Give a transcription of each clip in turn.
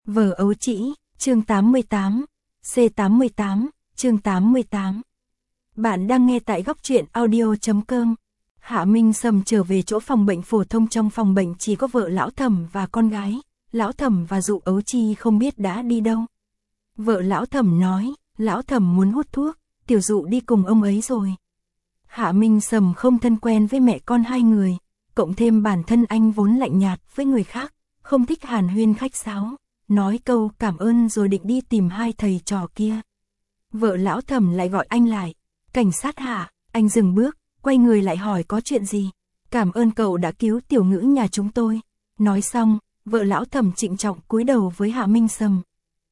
Vở ấu trĩ, chương 88, C88, chương 88. Bạn đang nghe tại góc truyện audio.com. Hạ Minh Sầm trở về chỗ phòng bệnh phổ thông, trong phòng bệnh chỉ có vợ lão Thẩm và con gái. Lão Thẩm và Dụ Ấu Chi không biết đã đi đâu. Vợ lão Thẩm nói, lão Thẩm muốn hút thuốc, Tiểu Dụ đi cùng ông ấy rồi. Hạ Minh Sầm không thân quen với mẹ con hai người, cộng thêm bản thân anh vốn lạnh nhạt với người khác, không thích hàn huyên khách sáo, nói câu cảm ơn rồi định đi tìm hai thầy trò kia. Vợ lão Thẩm lại gọi anh lại, cảnh sát Hạ, anh dừng bước, quay người lại hỏi có chuyện gì. Cảm ơn cậu đã cứu Tiểu Ngữ nhà chúng tôi. Nói xong, vợ lão Thẩm trịnh trọng cúi đầu với Hạ Minh Sầm.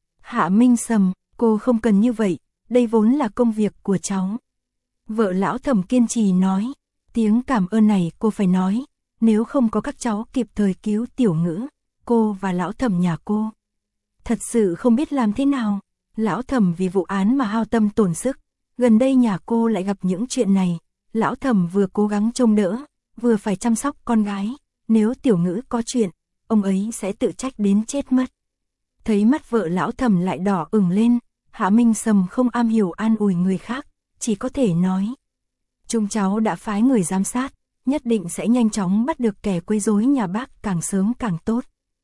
Hạ Minh Sầm, cô không cần như vậy, đây vốn là công việc của cháu. Vợ lão Thẩm kiên trì nói, tiếng cảm ơn này cô phải nói, nếu không có các cháu kịp thời cứu Tiểu Ngữ, cô và lão Thẩm nhà cô thật sự không biết làm thế nào. Lão Thẩm vì vụ án mà hao tâm tổn sức, gần đây nhà cô lại gặp những chuyện này, lão Thẩm vừa cố gắng trông đỡ, vừa phải chăm sóc con gái, nếu Tiểu Ngữ có chuyện, ông ấy sẽ tự trách đến chết mất. Thấy mắt vợ lão Thẩm lại đỏ ửng lên, Hạ Minh Sầm không am hiểu an ủi người khác, chỉ có thể nói, chúng cháu đã phái người giám sát, nhất định sẽ nhanh chóng bắt được kẻ quấy rối nhà bác, càng sớm càng tốt.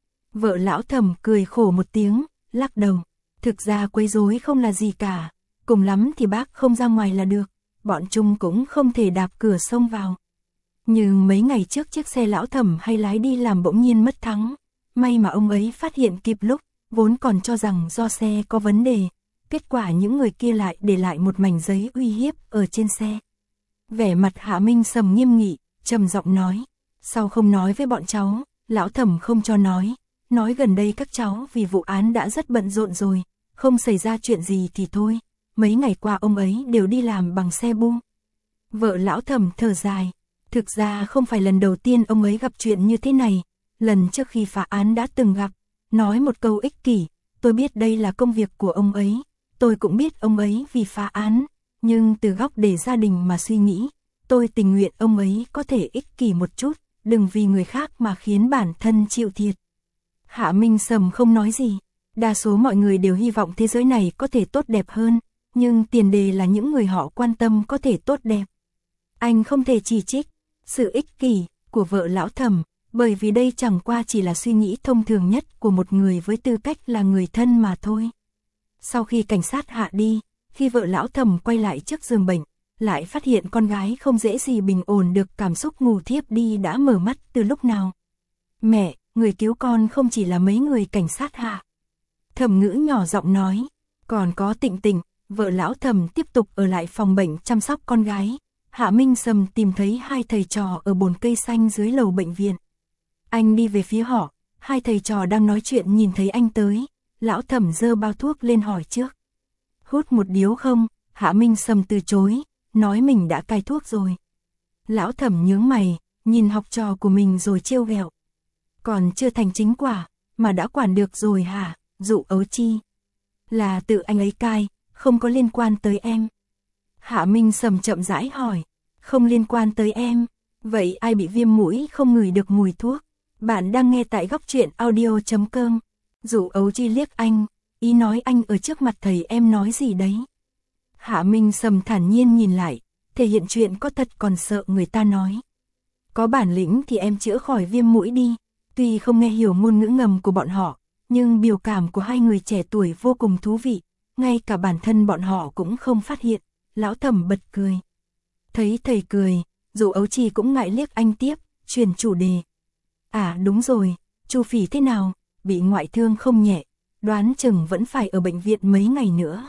Vợ lão Thẩm cười khổ một tiếng, lắc đầu, thực ra quấy rối không là gì cả, cùng lắm thì bác không ra ngoài là được, bọn chúng cũng không thể đạp cửa xông vào. Nhưng mấy ngày trước chiếc xe lão Thẩm hay lái đi làm bỗng nhiên mất thắng, may mà ông ấy phát hiện kịp lúc, vốn còn cho rằng do xe có vấn đề, kết quả những người kia lại để lại một mảnh giấy uy hiếp ở trên xe. Vẻ mặt Hạ Minh Sầm nghiêm nghị, trầm giọng nói, sao không nói với bọn cháu? Lão Thẩm không cho nói gần đây các cháu vì vụ án đã rất bận rộn rồi, không xảy ra chuyện gì thì thôi, mấy ngày qua ông ấy đều đi làm bằng xe bu. Vợ lão Thẩm thở dài, thực ra không phải lần đầu tiên ông ấy gặp chuyện như thế này, lần trước khi phá án đã từng gặp, nói một câu ích kỷ, tôi biết đây là công việc của ông ấy, tôi cũng biết ông ấy vì phá án, nhưng từ góc để gia đình mà suy nghĩ, tôi tình nguyện ông ấy có thể ích kỷ một chút, đừng vì người khác mà khiến bản thân chịu thiệt. Hạ Minh Sầm không nói gì, đa số mọi người đều hy vọng thế giới này có thể tốt đẹp hơn, nhưng tiền đề là những người họ quan tâm có thể tốt đẹp. Anh không thể chỉ trích sự ích kỷ của vợ lão Thẩm, bởi vì đây chẳng qua chỉ là suy nghĩ thông thường nhất của một người với tư cách là người thân mà thôi. Sau khi cảnh sát Hạ đi, khi vợ lão Thẩm quay lại trước giường bệnh, lại phát hiện con gái không dễ gì bình ổn được, cảm xúc ngủ thiếp đi đã mở mắt từ lúc nào. Mẹ, người cứu con không chỉ là mấy người cảnh sát Hạ. Thẩm Ngữ nhỏ giọng nói, còn có Tịnh Tịnh. Vợ lão Thẩm tiếp tục ở lại phòng bệnh chăm sóc con gái. Hạ Minh Sầm tìm thấy hai thầy trò ở bồn cây xanh dưới lầu bệnh viện. Anh đi về phía họ, hai thầy trò đang nói chuyện nhìn thấy anh tới, lão Thẩm giơ bao thuốc lên hỏi trước. Hút một điếu không? Hạ Minh Sầm từ chối, nói mình đã cai thuốc rồi. Lão Thẩm nhướng mày, nhìn học trò của mình rồi trêu ghẹo. Còn chưa thành chính quả, mà đã quản được rồi hả? Dụ Ấu Chi. Là tự anh ấy cai, không có liên quan tới em. Hạ Minh Sầm chậm rãi hỏi, không liên quan tới em, vậy ai bị viêm mũi không ngửi được mùi thuốc? Bạn đang nghe tại góc truyện audio.com. Dụ Ấu Chi liếc anh, ý nói anh ở trước mặt thầy em nói gì đấy. Hạ Minh Sầm thản nhiên nhìn lại, thể hiện chuyện có thật còn sợ người ta nói. Có bản lĩnh thì em chữa khỏi viêm mũi đi. Tuy không nghe hiểu ngôn ngữ ngầm của bọn họ, nhưng biểu cảm của hai người trẻ tuổi vô cùng thú vị, ngay cả bản thân bọn họ cũng không phát hiện. Lão Thẩm bật cười. Thấy thầy cười, Dụ Ấu Chi cũng ngại liếc anh tiếp, chuyển chủ đề. À đúng rồi, Chu Phỉ thế nào, bị ngoại thương không nhẹ, đoán chừng vẫn phải ở bệnh viện mấy ngày nữa.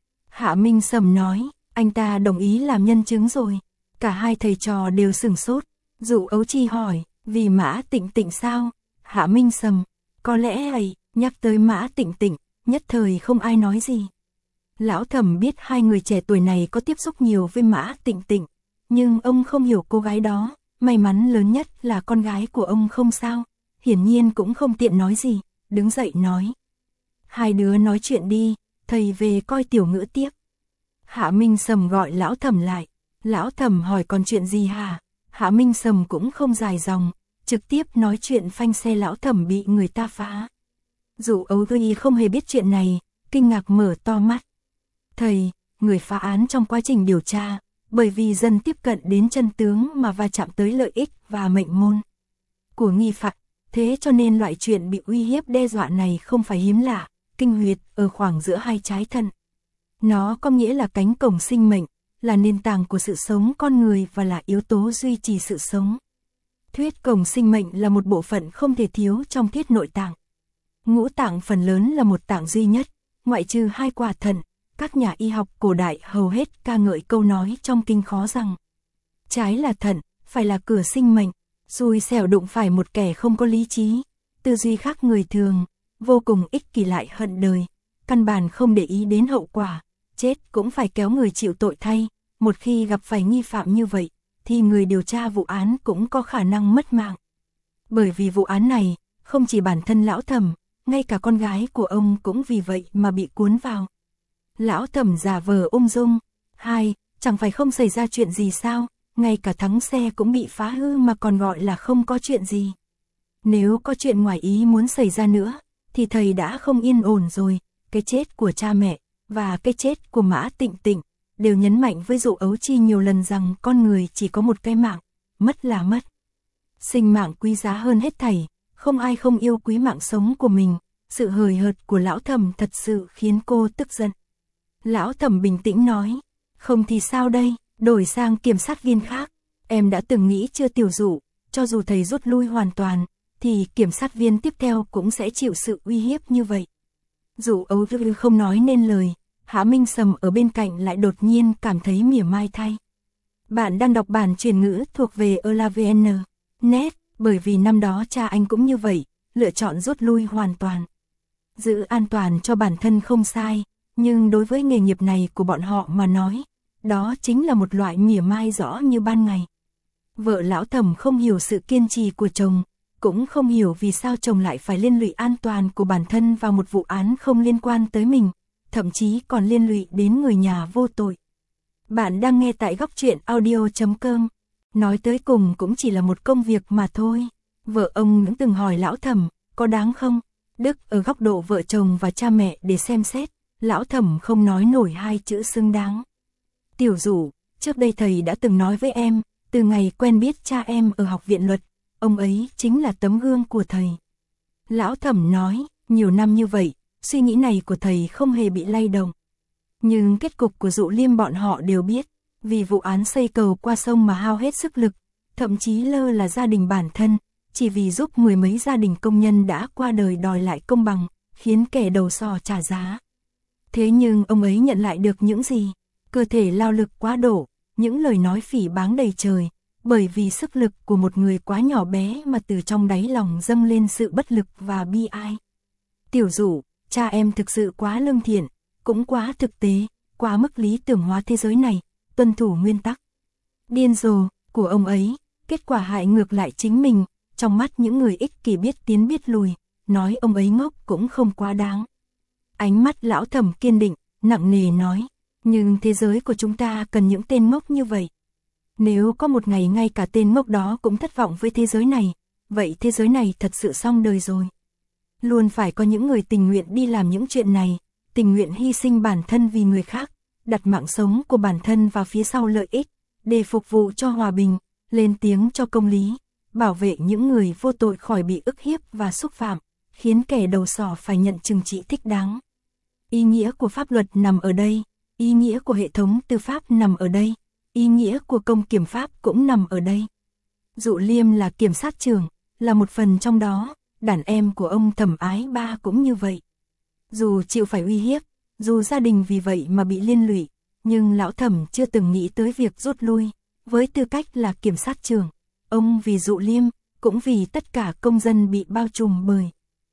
Hạ Minh Sầm nói, anh ta đồng ý làm nhân chứng rồi. Cả hai thầy trò đều sửng sốt. Dụ Ấu Chi hỏi, vì Mã Tịnh Tịnh sao? Hạ Minh Sầm, có lẽ ấy, nhắc tới Mã Tịnh Tịnh, nhất thời không ai nói gì. Lão Thẩm biết hai người trẻ tuổi này có tiếp xúc nhiều với Mã Tịnh Tịnh, nhưng ông không hiểu cô gái đó, may mắn lớn nhất là con gái của ông không sao, hiển nhiên cũng không tiện nói gì, đứng dậy nói. Hai đứa nói chuyện đi, thầy về coi Tiểu Ngữ tiếp. Hạ Minh Sầm gọi Lão Thẩm lại, Lão Thẩm hỏi còn chuyện gì hả? Hạ Minh Sầm cũng không dài dòng, trực tiếp nói chuyện phanh xe Lão Thẩm bị người ta phá. Dụ Ấu Duy không hề biết chuyện này, kinh ngạc mở to mắt. Thầy, người phá án trong quá trình điều tra, bởi vì dần tiếp cận đến chân tướng mà va chạm tới lợi ích và mệnh môn của nghi phạm, thế cho nên loại chuyện bị uy hiếp đe dọa này không phải hiếm lạ, kinh huyệt ở khoảng giữa hai trái thận. Nó có nghĩa là cánh cổng sinh mệnh, là nền tảng của sự sống con người và là yếu tố duy trì sự sống. Thuyết cổng sinh mệnh là một bộ phận không thể thiếu trong thuyết nội tạng. Ngũ tạng phần lớn là một tạng duy nhất, ngoại trừ hai quả thận. Các nhà y học cổ đại hầu hết ca ngợi câu nói trong kinh khó rằng trái là thận, phải là cửa sinh mệnh, xui xẻo đụng phải một kẻ không có lý trí, tư duy khác người thường, vô cùng ích kỷ lại hận đời, căn bản không để ý đến hậu quả, chết cũng phải kéo người chịu tội thay, một khi gặp phải nghi phạm như vậy, thì người điều tra vụ án cũng có khả năng mất mạng. Bởi vì vụ án này, không chỉ bản thân Lão Thẩm, ngay cả con gái của ông cũng vì vậy mà bị cuốn vào. Lão Thẩm giả vờ ung dung. Chẳng phải không xảy ra chuyện gì sao, ngay cả thắng xe cũng bị phá hư mà còn gọi là không có chuyện gì. Nếu có chuyện ngoài ý muốn xảy ra nữa, thì thầy đã không yên ổn rồi, cái chết của cha mẹ, và cái chết của Mã Tịnh Tịnh, đều nhấn mạnh với Dụ Ấu Chi nhiều lần rằng con người chỉ có một cái mạng, mất là mất. Sinh mạng quý giá hơn hết thảy, không ai không yêu quý mạng sống của mình, sự hời hợt của Lão Thẩm thật sự khiến cô tức giận. Lão Thẩm bình tĩnh nói, không thì sao đây, đổi sang kiểm sát viên khác, em đã từng nghĩ chưa Tiểu Dụ, cho dù thầy rút lui hoàn toàn, thì kiểm sát viên tiếp theo cũng sẽ chịu sự uy hiếp như vậy. Dụ Ấu Duy không nói nên lời, Hạ Minh Sầm ở bên cạnh lại đột nhiên cảm thấy mỉa mai thay. Bạn đang đọc bản truyền ngữ thuộc về ELAVN.net, bởi vì năm đó cha anh cũng như vậy, lựa chọn rút lui hoàn toàn. Giữ an toàn cho bản thân không sai, nhưng đối với nghề nghiệp này của bọn họ mà nói, đó chính là một loại mỉa mai rõ như ban ngày. Vợ Lão Thẩm không hiểu sự kiên trì của chồng, cũng không hiểu vì sao chồng lại phải liên lụy an toàn của bản thân vào một vụ án không liên quan tới mình, thậm chí còn liên lụy đến người nhà vô tội. Bạn đang nghe tại Góc Truyện Audio.com. Nói tới cùng cũng chỉ là một công việc mà thôi. Vợ ông cũng từng hỏi Lão Thẩm, có đáng không? Đức ở góc độ vợ chồng và cha mẹ để xem xét, Lão Thẩm không nói nổi hai chữ xứng đáng. Tiểu Dụ, trước đây thầy đã từng nói với em, từ ngày quen biết cha em ở học viện luật, ông ấy chính là tấm gương của thầy. Lão Thẩm nói, nhiều năm như vậy, suy nghĩ này của thầy không hề bị lay động. Nhưng kết cục của Dụ Liêm bọn họ đều biết, vì vụ án xây cầu qua sông mà hao hết sức lực, thậm chí lơ là gia đình bản thân, chỉ vì giúp mười mấy gia đình công nhân đã qua đời đòi lại công bằng, khiến kẻ đầu sò trả giá. Thế nhưng ông ấy nhận lại được những gì? Cơ thể lao lực quá độ, những lời nói phỉ báng đầy trời, bởi vì sức lực của một người quá nhỏ bé mà từ trong đáy lòng dâng lên sự bất lực và bi ai. Tiểu Dụ, cha em thực sự quá lương thiện, cũng quá thực tế, quá mức lý tưởng hóa thế giới này, tuân thủ nguyên tắc điên rồ của ông ấy, kết quả hại ngược lại chính mình, trong mắt những người ích kỷ biết tiến biết lùi, nói ông ấy ngốc cũng không quá đáng. Ánh mắt Lão Thẩm kiên định, nặng nề nói, nhưng thế giới của chúng ta cần những tên ngốc như vậy. Nếu có một ngày ngay cả tên ngốc đó cũng thất vọng với thế giới này, vậy thế giới này thật sự xong đời rồi. Luôn phải có những người tình nguyện đi làm những chuyện này, tình nguyện hy sinh bản thân vì người khác, đặt mạng sống của bản thân vào phía sau lợi ích, để phục vụ cho hòa bình, lên tiếng cho công lý, bảo vệ những người vô tội khỏi bị ức hiếp và xúc phạm, khiến kẻ đầu sỏ phải nhận trừng trị thích đáng. Ý nghĩa của pháp luật nằm ở đây, ý nghĩa của hệ thống tư pháp nằm ở đây, ý nghĩa của công kiểm pháp cũng nằm ở đây. Dụ Liêm là kiểm sát trưởng, là một phần trong đó, đàn em của ông Thẩm Ái Ba cũng như vậy. Dù chịu phải uy hiếp, dù gia đình vì vậy mà bị liên lụy, nhưng Lão Thẩm chưa từng nghĩ tới việc rút lui. Với tư cách là kiểm sát trưởng, ông vì Dụ Liêm, cũng vì tất cả công dân bị bao trùm bởi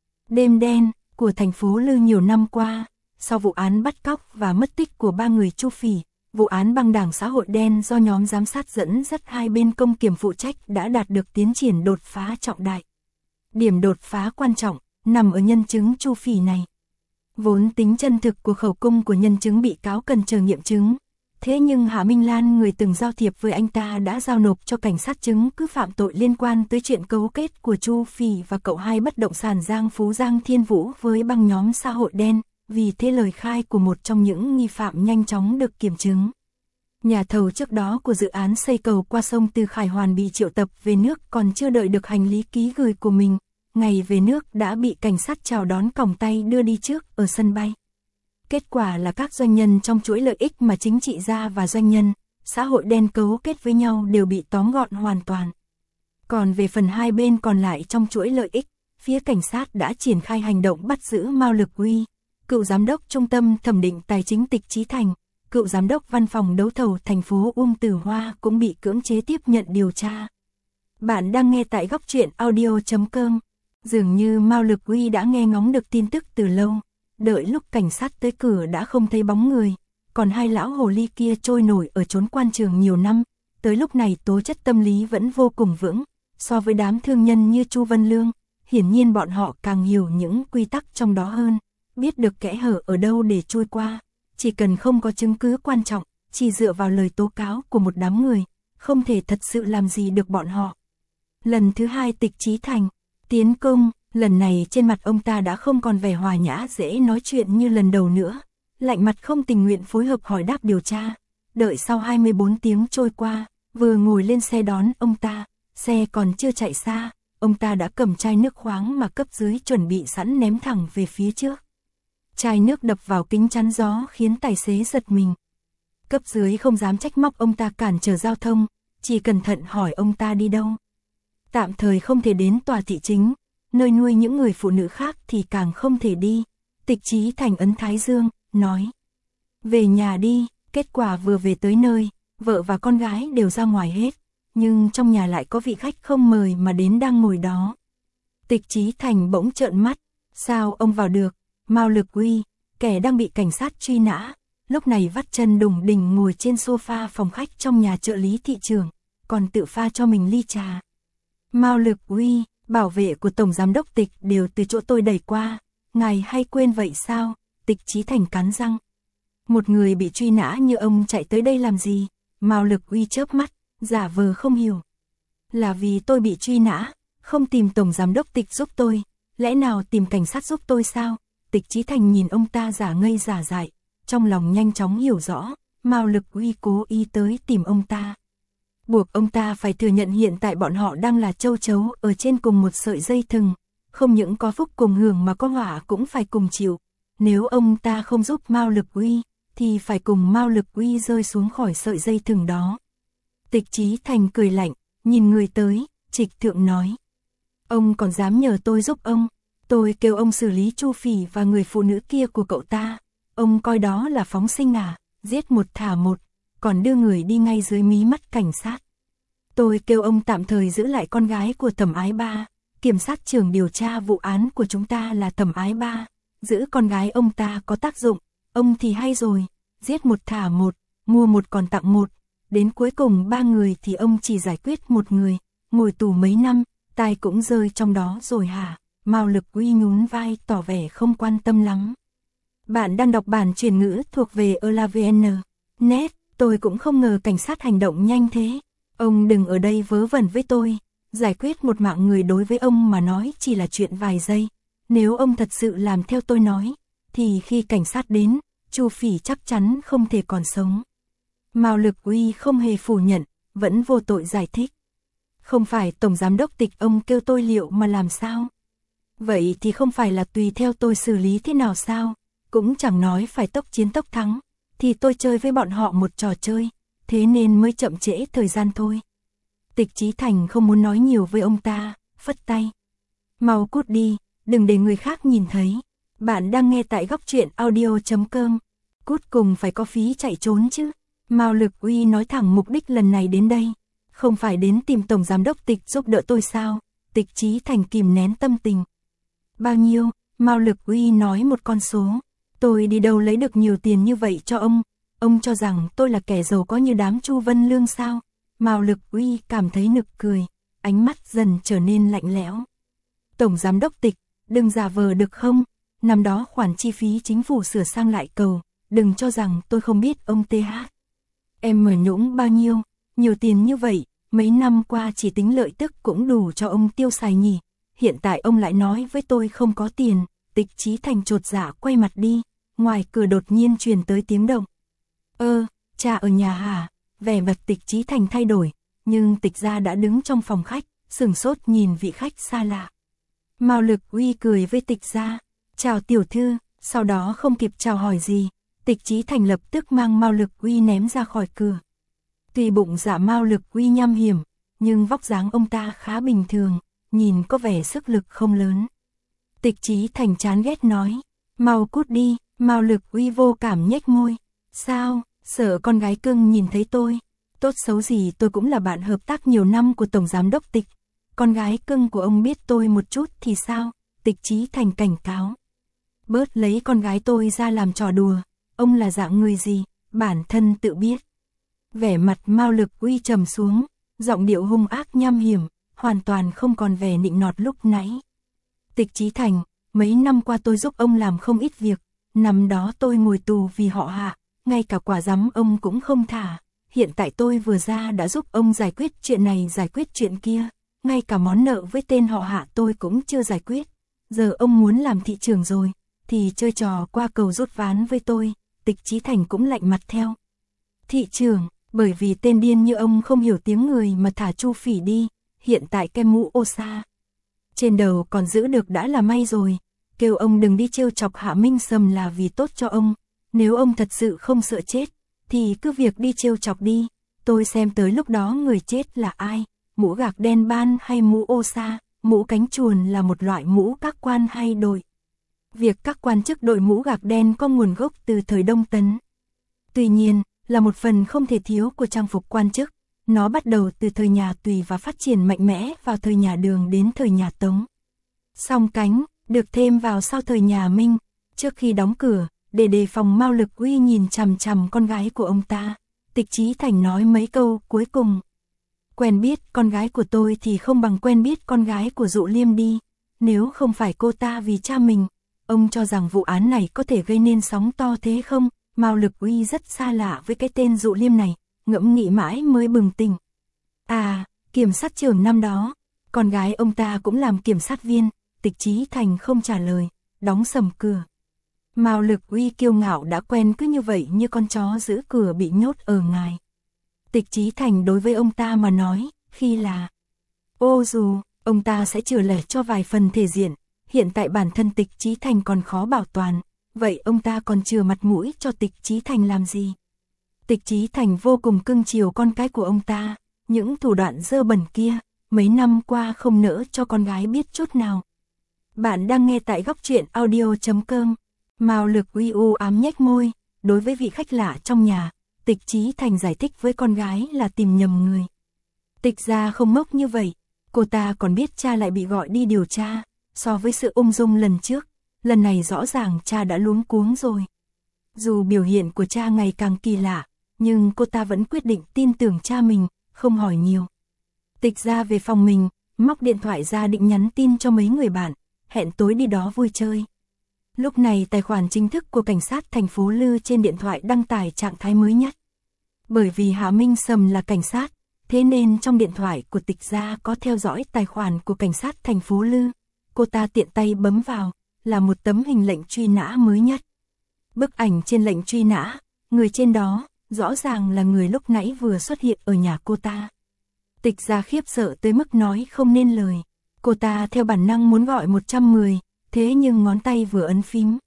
đêm đen của thành phố Lư nhiều năm qua. Sau vụ án bắt cóc và mất tích của 3 người Chu Phỉ, vụ án băng đảng xã hội đen do nhóm giám sát dẫn dắt hai bên công kiểm phụ trách đã đạt được tiến triển đột phá trọng đại. Điểm đột phá quan trọng nằm ở nhân chứng Chu Phỉ này. Vốn tính chân thực của khẩu cung của nhân chứng bị cáo cần chờ nghiệm chứng, Thế nhưng Hạ Minh Lan, người từng giao thiệp với anh ta, đã giao nộp cho cảnh sát chứng cứ phạm tội liên quan tới chuyện cấu kết của Chu Phỉ và cậu hai bất động sản Giang Phú Giang Thiên Vũ với băng nhóm xã hội đen, vì thế lời khai của một trong những nghi phạm nhanh chóng được kiểm chứng. Nhà thầu trước đó của dự án xây cầu qua sông Từ Khải Hoàn bị triệu tập về nước, còn chưa đợi được hành lý ký gửi của mình, ngày về nước đã bị cảnh sát chào đón còng tay đưa đi trước ở sân bay. Kết quả là các doanh nhân trong chuỗi lợi ích mà chính trị gia và doanh nhân, xã hội đen cấu kết với nhau đều bị tóm gọn hoàn toàn. Còn về phần hai bên còn lại trong chuỗi lợi ích, phía cảnh sát đã triển khai hành động bắt giữ Mao Lực Uy, cựu giám đốc Trung tâm Thẩm định Tài chính Tịch Chí Thành, cựu giám đốc Văn phòng Đấu thầu thành phố Tử Hoa cũng bị cưỡng chế tiếp nhận điều tra. Bạn đang nghe tại góc truyện audio.com. Dường như Mao Lực Uy đã nghe ngóng được tin tức từ lâu. Đợi lúc cảnh sát tới cửa đã không thấy bóng người, còn hai lão hồ ly kia trôi nổi ở chốn quan trường nhiều năm, tới lúc này tố chất tâm lý vẫn vô cùng vững, so với đám thương nhân như Chu Vân Lương, hiển nhiên bọn họ càng hiểu những quy tắc trong đó hơn, biết được kẽ hở ở đâu để trôi qua, chỉ cần không có chứng cứ quan trọng, chỉ dựa vào lời tố cáo của một đám người, không thể thật sự làm gì được bọn họ. Lần thứ hai Tịch Chí Thành tiến công. Lần này trên mặt ông ta đã không còn vẻ hòa nhã dễ nói chuyện như lần đầu nữa, lạnh mặt không tình nguyện phối hợp hỏi đáp điều tra. Đợi sau 24 tiếng trôi qua, vừa ngồi lên xe đón ông ta, xe còn chưa chạy xa, ông ta đã cầm chai nước khoáng mà cấp dưới chuẩn bị sẵn ném thẳng về phía trước. Chai nước đập vào kính chắn gió khiến tài xế giật mình. Cấp dưới không dám trách móc ông ta cản trở giao thông, chỉ cẩn thận hỏi ông ta đi đâu. Tạm thời không thể đến tòa thị chính, nơi nuôi những người phụ nữ khác thì càng không thể đi. Tịch Chí Thành ấn thái dương, nói: về nhà đi. Kết quả vừa về tới nơi, vợ và con gái đều ra ngoài hết, nhưng trong nhà lại có vị khách không mời mà đến đang ngồi đó. Tịch Chí Thành bỗng trợn mắt, sao ông vào được? Mao Lực Uy, kẻ đang bị cảnh sát truy nã, lúc này vắt chân đùng đỉnh ngồi trên sofa phòng khách trong nhà trợ lý thị trưởng, còn tự pha cho mình ly trà. Mao Lực Uy, bảo vệ của Tổng Giám đốc Tịch đều từ chỗ tôi đẩy qua, ngài hay quên vậy sao? Tịch Chí Thành cắn răng. Một người bị truy nã như ông chạy tới đây làm gì? Mao Lực Uy chớp mắt, giả vờ không hiểu. Là vì tôi bị truy nã, không tìm Tổng Giám đốc Tịch giúp tôi, lẽ nào tìm cảnh sát giúp tôi sao? Tịch Chí Thành nhìn ông ta giả ngây giả dại, trong lòng nhanh chóng hiểu rõ, Mao Lực Uy cố ý tới tìm ông ta. Buộc ông ta phải thừa nhận hiện tại bọn họ đang là châu chấu ở trên cùng một sợi dây thừng, không những có phúc cùng hưởng mà có họa cũng phải cùng chịu. Nếu ông ta không giúp Mao Lực Uy, thì phải cùng Mao Lực Uy rơi xuống khỏi sợi dây thừng đó. Tịch Chí Thành cười lạnh, nhìn người tới, trịch thượng nói: ông còn dám nhờ tôi giúp ông? Tôi kêu ông xử lý Chu Phỉ và người phụ nữ kia của cậu ta, ông coi đó là phóng sinh à? Giết một thả một, còn đưa người đi ngay dưới mí mắt cảnh sát. Tôi kêu ông tạm thời giữ lại con gái của Thẩm Ái Ba, kiểm sát trưởng điều tra vụ án của chúng ta là Thẩm Ái Ba, giữ con gái ông ta có tác dụng, ông thì hay rồi, giết một thả một, mua một còn tặng một, đến cuối cùng 3 người thì ông chỉ giải quyết một người, ngồi tù mấy năm, tai cũng rơi trong đó rồi hả? Mao Lực Uy nhún vai tỏ vẻ không quan tâm lắm. Bạn đang đọc bản chuyển ngữ thuộc về ELAVN.net, tôi cũng không ngờ cảnh sát hành động nhanh thế. Ông đừng ở đây vớ vẩn với tôi, giải quyết một mạng người đối với ông mà nói chỉ là chuyện vài giây. Nếu ông thật sự làm theo tôi nói, thì khi cảnh sát đến, Chu Phỉ chắc chắn không thể còn sống. Mao Lực Uy không hề phủ nhận, vẫn vô tội giải thích. Không phải Tổng Giám đốc Tịch ông kêu tôi liệu mà làm sao? Vậy thì không phải là tùy theo tôi xử lý thế nào sao? Cũng chẳng nói phải tốc chiến tốc thắng, thì tôi chơi với bọn họ một trò chơi, thế nên mới chậm trễ thời gian thôi. Tịch Chí Thành không muốn nói nhiều với ông ta, phất tay. Mau cút đi, đừng để người khác nhìn thấy. Bạn đang nghe tại góc truyện audio.com. Cút cùng phải có phí chạy trốn chứ. Mao Lực Uy nói thẳng mục đích lần này đến đây, không phải đến tìm Tổng Giám đốc Tịch giúp đỡ tôi sao? Tịch Chí Thành kìm nén tâm tình. Bao nhiêu? Mao Lực Uy nói một con số. Tôi đi đâu lấy được nhiều tiền như vậy cho ông cho rằng tôi là kẻ giàu có như đám Chu Vân Lương sao? Mao Lực Uy cảm thấy nực cười, ánh mắt dần trở nên lạnh lẽo. Tổng Giám đốc Tịch, đừng giả vờ được không? Năm đó khoản chi phí chính phủ sửa sang lại cầu, đừng cho rằng tôi không biết ông TH. Em mở nhũng bao nhiêu, nhiều tiền như vậy, mấy năm qua chỉ tính lợi tức cũng đủ cho ông tiêu xài nhỉ. Hiện tại ông lại nói với tôi không có tiền. Tịch Chí Thành chột dạ quay mặt đi, ngoài cửa đột nhiên truyền tới tiếng động. Cha ở nhà hả? Vẻ mặt Tịch Chí Thành thay đổi, nhưng Tịch gia đã đứng trong phòng khách, sửng sốt nhìn vị khách xa lạ. Mao Lực Uy cười với Tịch gia, chào tiểu thư, sau đó không kịp chào hỏi gì, Tịch Chí Thành lập tức mang Mao Lực Uy ném ra khỏi cửa. Tuy bụng dạ Mao Lực Uy nham hiểm, nhưng vóc dáng ông ta khá bình thường, nhìn có vẻ sức lực không lớn. Tịch Chí Thành chán ghét nói, mau cút đi. Mao Lực Uy vô cảm nhếch môi, sao, sợ con gái cưng nhìn thấy tôi, tốt xấu gì tôi cũng là bạn hợp tác nhiều năm của Tổng Giám đốc Tịch, con gái cưng của ông biết tôi một chút thì sao? Tịch Chí Thành cảnh cáo. Bớt lấy con gái tôi ra làm trò đùa, ông là dạng người gì, bản thân tự biết. Vẻ mặt Mao Lực Uy trầm xuống, giọng điệu hung ác nham hiểm, hoàn toàn không còn vẻ nịnh nọt lúc nãy. Tịch Chí Thành, mấy năm qua tôi giúp ông làm không ít việc, năm đó tôi ngồi tù vì họ Hạ, ngay cả quả giám ông cũng không thả. Hiện tại tôi vừa ra đã giúp ông giải quyết chuyện này giải quyết chuyện kia, ngay cả món nợ với tên họ Hạ tôi cũng chưa giải quyết. Giờ ông muốn làm thị trưởng rồi, thì chơi trò qua cầu rút ván với tôi. Tịch Chí Thành cũng lạnh mặt theo. Thị trưởng, bởi vì tên điên như ông không hiểu tiếng người mà thả Chu Phỉ đi, hiện tại cái mũ ô sa trên đầu còn giữ được đã là may rồi. Kêu ông đừng đi trêu chọc Hạ Minh Sầm là vì tốt cho ông. Nếu ông thật sự không sợ chết, thì cứ việc đi trêu chọc đi. Tôi xem tới lúc đó người chết là ai, mũ gạc đen ban hay mũ ô sa, mũ cánh chuồn là một loại mũ các quan hay đội. Việc các quan chức đội mũ gạc đen có nguồn gốc từ thời Đông Tấn. Tuy nhiên, là một phần không thể thiếu của trang phục quan chức. Nó bắt đầu từ thời nhà Tùy và phát triển mạnh mẽ vào thời nhà Đường đến thời nhà Tống. Song cánh được thêm vào sau thời nhà Minh. Trước khi đóng cửa, để đề phòng Mao Lực Uy nhìn chằm chằm con gái của ông ta, Tịch Chí Thành nói mấy câu cuối cùng. Quen biết con gái của tôi thì không bằng quen biết con gái của Dụ Liêm đi. Nếu không phải cô ta vì cha mình, ông cho rằng vụ án này có thể gây nên sóng to thế không? Mao Lực Uy rất xa lạ với cái tên Dụ Liêm này, ngẫm nghĩ mãi mới bừng tỉnh. À, kiểm sát trưởng năm đó, con gái ông ta cũng làm kiểm sát viên. Tịch Chí Thành không trả lời, đóng sầm cửa. Mao Lực Uy kiêu ngạo đã quen cứ như vậy như con chó giữ cửa bị nhốt ở ngài. Tịch Chí Thành đối với ông ta mà nói, khi là ô dù, ông ta sẽ chừa lẻ cho vài phần thể diện, hiện tại bản thân Tịch Chí Thành còn khó bảo toàn, vậy ông ta còn chừa mặt mũi cho Tịch Chí Thành làm gì? Tịch Chí Thành vô cùng cưng chiều con cái của ông ta, những thủ đoạn dơ bẩn kia, mấy năm qua không nỡ cho con gái biết chút nào. Bạn đang nghe tại Góc Truyện Audio.com. Mao Lực Uy u ám nhếch môi, đối với vị khách lạ trong nhà, Tịch Chí Thành giải thích với con gái là tìm nhầm người. Tịch gia không ngốc như vậy, cô ta còn biết cha lại bị gọi đi điều tra, so với sự ung dung lần trước, lần này rõ ràng cha đã luống cuống rồi. Dù biểu hiện của cha ngày càng kỳ lạ, nhưng cô ta vẫn quyết định tin tưởng cha mình, không hỏi nhiều. Tịch gia về phòng mình, móc điện thoại ra định nhắn tin cho mấy người bạn, hẹn tối đi đó vui chơi. Lúc này tài khoản chính thức của cảnh sát thành phố Lư trên điện thoại đăng tải trạng thái mới nhất. Bởi vì Hạ Minh Sầm là cảnh sát, thế nên trong điện thoại của Tịch gia có theo dõi tài khoản của cảnh sát thành phố Lư. Cô ta tiện tay bấm vào, là một tấm hình lệnh truy nã mới nhất. Bức ảnh trên lệnh truy nã, người trên đó, rõ ràng là người lúc nãy vừa xuất hiện ở nhà cô ta. Tịch gia khiếp sợ tới mức nói không nên lời. Cô ta theo bản năng muốn gọi 110, thế nhưng ngón tay vừa ấn phím.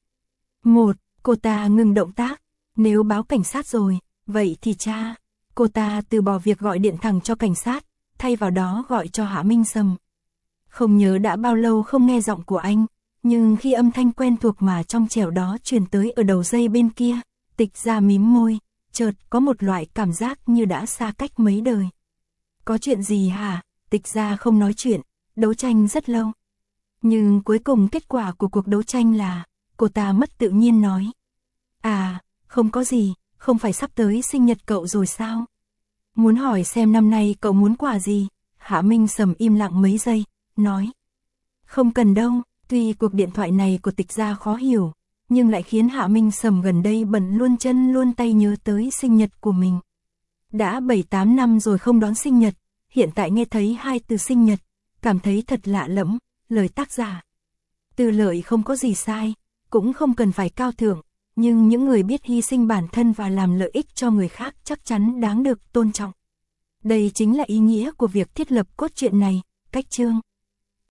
Cô ta ngừng động tác, nếu báo cảnh sát rồi, vậy thì cha. Cô ta từ bỏ việc gọi điện thẳng cho cảnh sát, thay vào đó gọi cho Hạ Minh Sầm. Không nhớ đã bao lâu không nghe giọng của anh, nhưng khi âm thanh quen thuộc mà trong trẻo đó truyền tới ở đầu dây bên kia, Tịch gia mím môi, chợt có một loại cảm giác như đã xa cách mấy đời. Có chuyện gì hả? Tịch gia không nói chuyện, đấu tranh rất lâu. Nhưng cuối cùng kết quả của cuộc đấu tranh là, cô ta mất tự nhiên nói. À, không có gì, không phải sắp tới sinh nhật cậu rồi sao? Muốn hỏi xem năm nay cậu muốn quà gì? Hạ Minh Sầm im lặng mấy giây, nói. Không cần đâu, tuy cuộc điện thoại này của Tịch gia khó hiểu, nhưng lại khiến Hạ Minh Sầm gần đây bận luôn chân luôn tay nhớ tới sinh nhật của mình. Đã 7-8 năm rồi không đón sinh nhật, hiện tại nghe thấy hai từ sinh nhật, cảm thấy thật lạ lẫm, lời tác giả. Tư Lợi không có gì sai, cũng không cần phải cao thượng, nhưng những người biết hy sinh bản thân và làm lợi ích cho người khác chắc chắn đáng được tôn trọng. Đây chính là ý nghĩa của việc thiết lập cốt truyện này, cách chương.